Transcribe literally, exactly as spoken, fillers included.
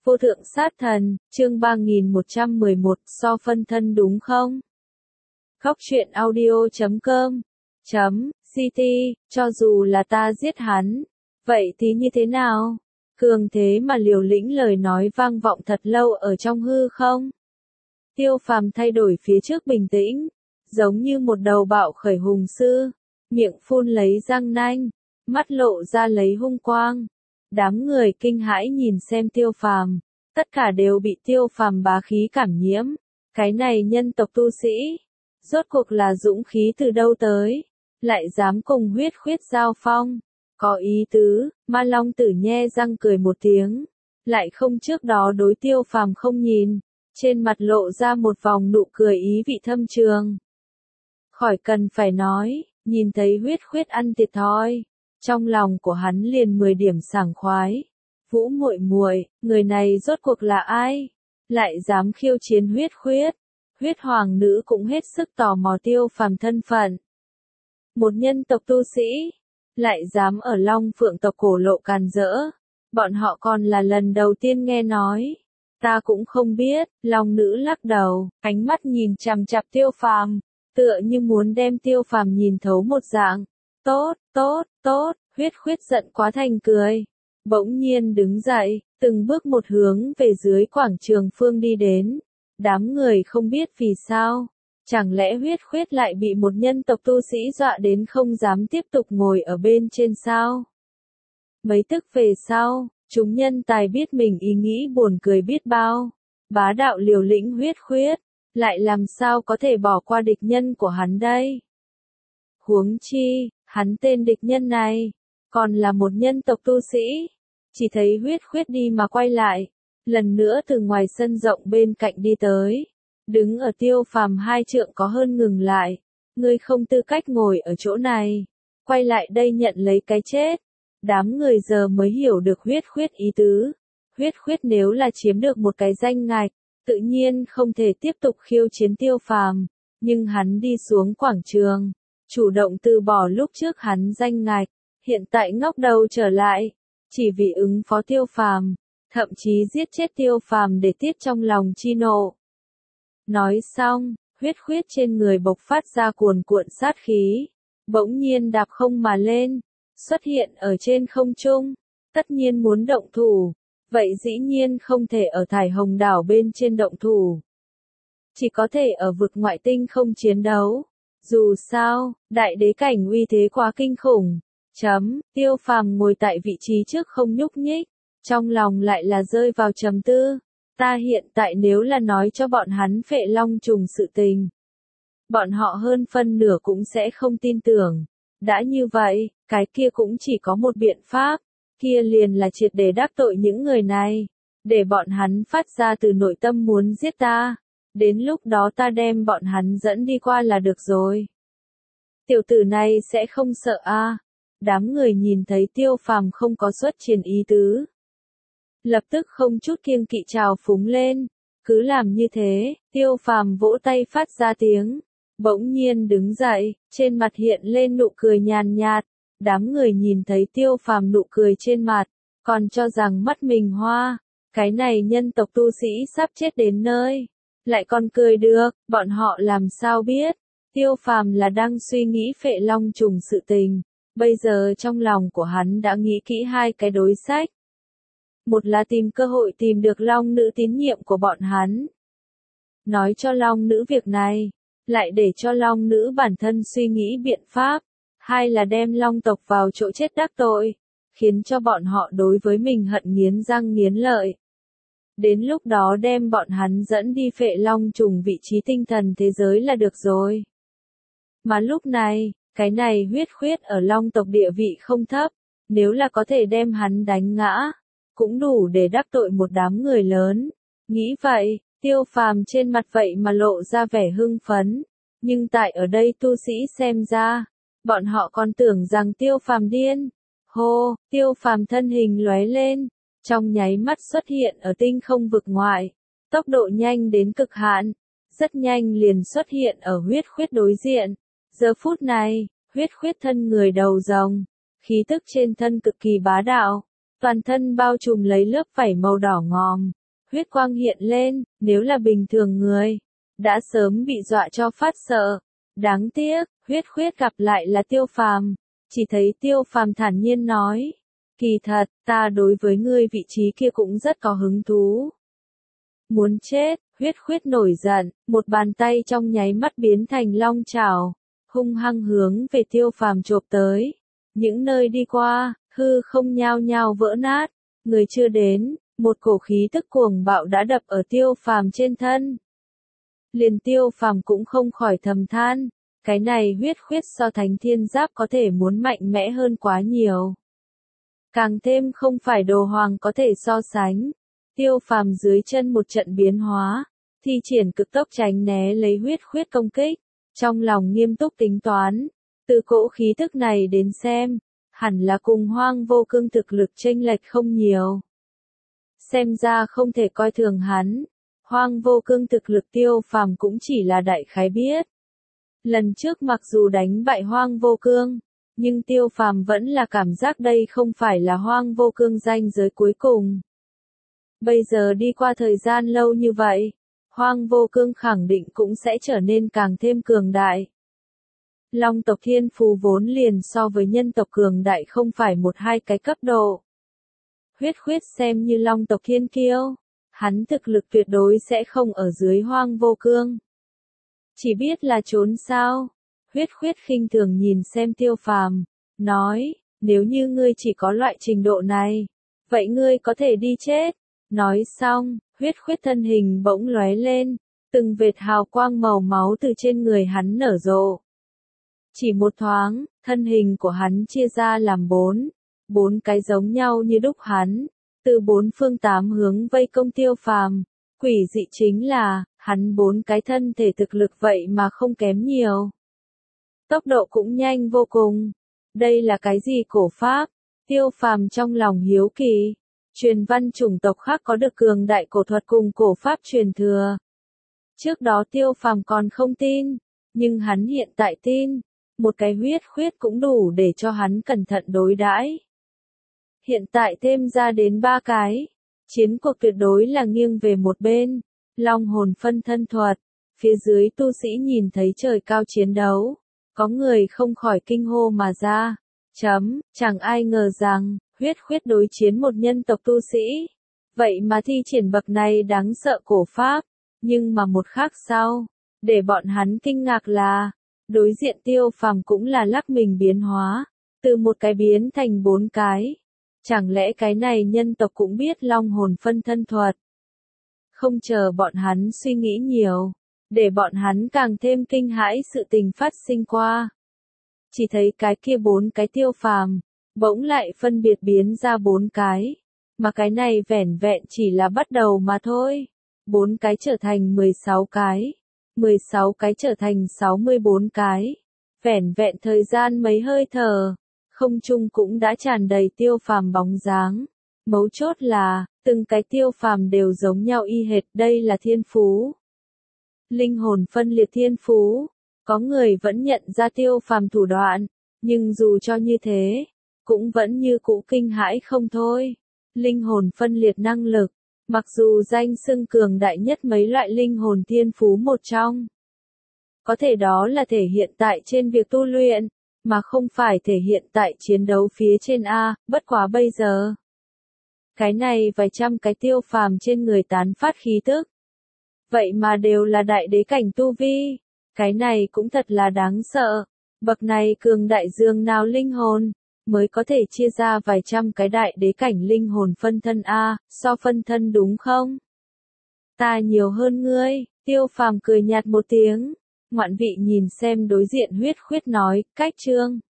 Vô thượng sát thần, chương ba nghìn một trăm mười một, so phân thân đúng không? Khóc chuyện audio chấm com chấm ct, cho dù là ta giết hắn, vậy thì như thế nào? Cường thế mà liều lĩnh lời nói vang vọng thật lâu ở trong hư không? Tiêu Phàm thay đổi phía trước bình tĩnh, giống như một đầu bạo khởi hùng sư, miệng phun lấy răng nanh, mắt lộ ra lấy hung quang. Đám người kinh hãi nhìn xem Tiêu Phàm, tất cả đều bị Tiêu Phàm bá khí cảm nhiễm. Cái này nhân tộc tu sĩ, rốt cuộc là dũng khí từ đâu tới, lại dám cùng huyết khuyết giao phong, có ý tứ. Ma Long Tử nhe răng cười một tiếng, lại không trước đó đối Tiêu Phàm không nhìn, trên mặt lộ ra một vòng nụ cười ý vị thâm trường. Khỏi cần phải nói, nhìn thấy huyết khuyết ăn thiệt thòi, trong lòng của hắn liền mười điểm sảng khoái. Vũ muội muội, người này rốt cuộc là ai? Lại dám khiêu chiến huyết khuyết? Huyết hoàng nữ cũng hết sức tò mò Tiêu Phàm thân phận. Một nhân tộc tu sĩ, lại dám ở Long Phượng tộc cổ lộ càn rỡ. Bọn họ còn là lần đầu tiên nghe nói. Ta cũng không biết. Long nữ lắc đầu, ánh mắt nhìn chằm chằm Tiêu Phàm, tựa như muốn đem Tiêu Phàm nhìn thấu một dạng. Tốt, tốt, tốt, huyết khuyết giận quá thành cười. Bỗng nhiên đứng dậy, từng bước một hướng về dưới quảng trường phương đi đến. Đám người không biết vì sao, chẳng lẽ huyết khuyết lại bị một nhân tộc tu sĩ dọa đến không dám tiếp tục ngồi ở bên trên sao? Mấy tức về sau, chúng nhân tài biết mình ý nghĩ buồn cười biết bao. Bá đạo liều lĩnh huyết khuyết, lại làm sao có thể bỏ qua địch nhân của hắn đây? Huống chi, hắn tên địch nhân này, còn là một nhân tộc tu sĩ. Chỉ thấy huyết khuyết đi mà quay lại, lần nữa từ ngoài sân rộng bên cạnh đi tới, đứng ở Tiêu Phàm hai trượng có hơn ngừng lại. Ngươi không tư cách ngồi ở chỗ này, quay lại đây nhận lấy cái chết. Đám người giờ mới hiểu được huyết khuyết ý tứ. Huyết khuyết nếu là chiếm được một cái danh ngạch, tự nhiên không thể tiếp tục khiêu chiến Tiêu Phàm, nhưng hắn đi xuống quảng trường, chủ động từ bỏ lúc trước hắn danh ngạch, hiện tại ngóc đầu trở lại, chỉ vì ứng phó Tiêu Phàm, thậm chí giết chết Tiêu Phàm để tiết trong lòng chi nộ. Nói xong, huyết khuyết trên người bộc phát ra cuồn cuộn sát khí, bỗng nhiên đạp không mà lên, xuất hiện ở trên không trung. Tất nhiên muốn động thủ, vậy dĩ nhiên không thể ở Thải Hồng đảo bên trên động thủ, chỉ có thể ở vực ngoại tinh không chiến đấu. Dù sao, đại đế cảnh uy thế quá kinh khủng. Chấm, Tiêu Phàm ngồi tại vị trí trước không nhúc nhích, trong lòng lại là rơi vào trầm tư. Ta hiện tại nếu là nói cho bọn hắn Phệ Long trùng sự tình, bọn họ hơn phân nửa cũng sẽ không tin tưởng. Đã như vậy, cái kia cũng chỉ có một biện pháp, kia liền là triệt để đắc tội những người này, để bọn hắn phát ra từ nội tâm muốn giết ta. Đến lúc đó ta đem bọn hắn dẫn đi qua là được rồi. Tiểu tử này sẽ không sợ a? À? Đám người nhìn thấy Tiêu Phàm không có xuất chiến ý tứ, lập tức không chút kiêng kỵ trào phúng lên. Cứ làm như thế. Tiêu Phàm vỗ tay phát ra tiếng, bỗng nhiên đứng dậy, trên mặt hiện lên nụ cười nhàn nhạt. Đám người nhìn thấy Tiêu Phàm nụ cười trên mặt, còn cho rằng mắt mình hoa, cái này nhân tộc tu sĩ sắp chết đến nơi, lại còn cười được. Bọn họ làm sao biết, Tiêu Phàm là đang suy nghĩ Phệ Long trùng sự tình. Bây giờ trong lòng của hắn đã nghĩ kỹ hai cái đối sách. Một là tìm cơ hội tìm được Long nữ tín nhiệm của bọn hắn, nói cho Long nữ việc này, lại để cho Long nữ bản thân suy nghĩ biện pháp. Hai là đem Long tộc vào chỗ chết đắc tội, khiến cho bọn họ đối với mình hận nghiến răng nghiến lợi. Đến lúc đó đem bọn hắn dẫn đi Phệ Long trùng vị trí tinh thần thế giới là được rồi. Mà lúc này, cái này huyết khuyết ở Long tộc địa vị không thấp, nếu là có thể đem hắn đánh ngã, cũng đủ để đắc tội một đám người lớn. Nghĩ vậy, Tiêu Phàm trên mặt vậy mà lộ ra vẻ hưng phấn, nhưng tại ở đây tu sĩ xem ra, bọn họ còn tưởng rằng Tiêu Phàm điên. Hô, Tiêu Phàm thân hình lóe lên, trong nháy mắt xuất hiện ở tinh không vực ngoại, tốc độ nhanh đến cực hạn, rất nhanh liền xuất hiện ở huyết khuyết đối diện. Giờ phút này, huyết khuyết thân người đầu rồng, khí tức trên thân cực kỳ bá đạo, Toàn thân bao trùm lấy lớp vảy màu đỏ ngòm, huyết quang hiện lên, nếu là bình thường người, đã sớm bị dọa cho phát sợ. Đáng tiếc, Huyết Khuyết gặp lại là Tiêu Phàm, chỉ thấy Tiêu Phàm thản nhiên nói, kỳ thật, ta đối với ngươi vị trí kia cũng rất có hứng thú. Muốn chết, Huyết Khuyết nổi giận, một bàn tay trong nháy mắt biến thành long chảo, hung hăng hướng về Tiêu Phàm chộp tới. Những nơi đi qua, hư không nhao nhao vỡ nát, người chưa đến, một cổ khí tức cuồng bạo đã đập ở Tiêu Phàm trên thân. Liền Tiêu Phàm cũng không khỏi thầm than, cái này Huyết Khuyết so Thánh Thiên Giáp có thể muốn mạnh mẽ hơn quá nhiều. Càng thêm không phải đồ hoàng có thể so sánh. Tiêu Phàm dưới chân một trận biến hóa, thi triển cực tốc tránh né lấy Huyết Khuyết công kích, trong lòng nghiêm túc tính toán, từ cỗ khí tức này đến xem, hẳn là cùng Hoang Vô Cương thực lực chênh lệch không nhiều. Xem ra không thể coi thường hắn, Hoang Vô Cương thực lực Tiêu Phàm cũng chỉ là đại khái biết. Lần trước mặc dù đánh bại Hoang Vô Cương, nhưng Tiêu Phàm vẫn là cảm giác đây không phải là Hoang Vô Cương ranh giới cuối cùng. Bây giờ đi qua thời gian lâu như vậy, Hoang Vô Cương khẳng định cũng sẽ trở nên càng thêm cường đại. Long tộc thiên phú vốn liền so với nhân tộc cường đại không phải một hai cái cấp độ. Huyết Khuyết xem như Long tộc thiên kiêu, hắn thực lực tuyệt đối sẽ không ở dưới Hoang Vô Cương. Chỉ biết là trốn sao? Huyết Khuyết khinh thường nhìn xem Tiêu Phàm, nói, nếu như ngươi chỉ có loại trình độ này, vậy ngươi có thể đi chết. Nói xong, Huyết Khuyết thân hình bỗng lóe lên, từng vệt hào quang màu máu từ trên người hắn nở rộ. Chỉ một thoáng, thân hình của hắn chia ra làm bốn, bốn cái giống nhau như đúc hắn, từ bốn phương tám hướng vây công Tiêu Phàm. Quỷ dị chính là, hắn bốn cái thân thể thực lực vậy mà không kém nhiều. Tốc độ cũng nhanh vô cùng. Đây là cái gì cổ pháp? Tiêu Phàm trong lòng hiếu kỳ. Truyền văn chủng tộc khác có được cường đại cổ thuật cùng cổ pháp truyền thừa. Trước đó Tiêu Phàm còn không tin, nhưng hắn hiện tại tin, một cái Huyết Khuyết cũng đủ để cho hắn cẩn thận đối đãi. Hiện tại thêm ra đến ba cái, chiến cuộc tuyệt đối là nghiêng về một bên. Long hồn phân thân thuật, phía dưới tu sĩ nhìn thấy trời cao chiến đấu, có người không khỏi kinh hô mà ra. Chấm, chẳng ai ngờ rằng, Huyết Khuyết đối chiến một nhân tộc tu sĩ. Vậy mà thi triển bậc này đáng sợ cổ pháp, nhưng mà một khắc sau, để bọn hắn kinh ngạc là, đối diện Tiêu Phàm cũng là lắc mình biến hóa, từ một cái biến thành bốn cái. Chẳng lẽ cái này nhân tộc cũng biết long hồn phân thân thuật? Không chờ bọn hắn suy nghĩ nhiều, để bọn hắn càng thêm kinh hãi sự tình phát sinh qua. Chỉ thấy cái kia bốn cái Tiêu Phàm, bỗng lại phân biệt biến ra bốn cái, mà cái này vẻn vẹn chỉ là bắt đầu mà thôi. Bốn cái trở thành mười sáu cái, mười sáu cái trở thành sáu mươi bốn cái. Vẻn vẹn thời gian mấy hơi thở, không trung cũng đã tràn đầy Tiêu Phàm bóng dáng. Mấu chốt là, từng cái Tiêu Phàm đều giống nhau y hệt, đây là thiên phú. Linh hồn phân liệt thiên phú. Có người vẫn nhận ra Tiêu Phàm thủ đoạn, nhưng dù cho như thế, cũng vẫn như cũ kinh hãi không thôi. Linh hồn phân liệt năng lực, mặc dù danh xưng cường đại nhất mấy loại linh hồn thiên phú một trong. Có thể đó là thể hiện tại trên việc tu luyện, mà không phải thể hiện tại chiến đấu phía trên A, bất quá bây giờ. Cái này vài trăm cái Tiêu Phàm trên người tán phát khí tức. Vậy mà đều là đại đế cảnh tu vi. Cái này cũng thật là đáng sợ. Bậc này cường đại dương nào linh hồn, mới có thể chia ra vài trăm cái đại đế cảnh linh hồn phân thân A, so phân thân đúng không? Ta nhiều hơn ngươi, Tiêu Phàm cười nhạt một tiếng. Ngoạn vị nhìn xem đối diện Huyết Khuyết nói, cách chương.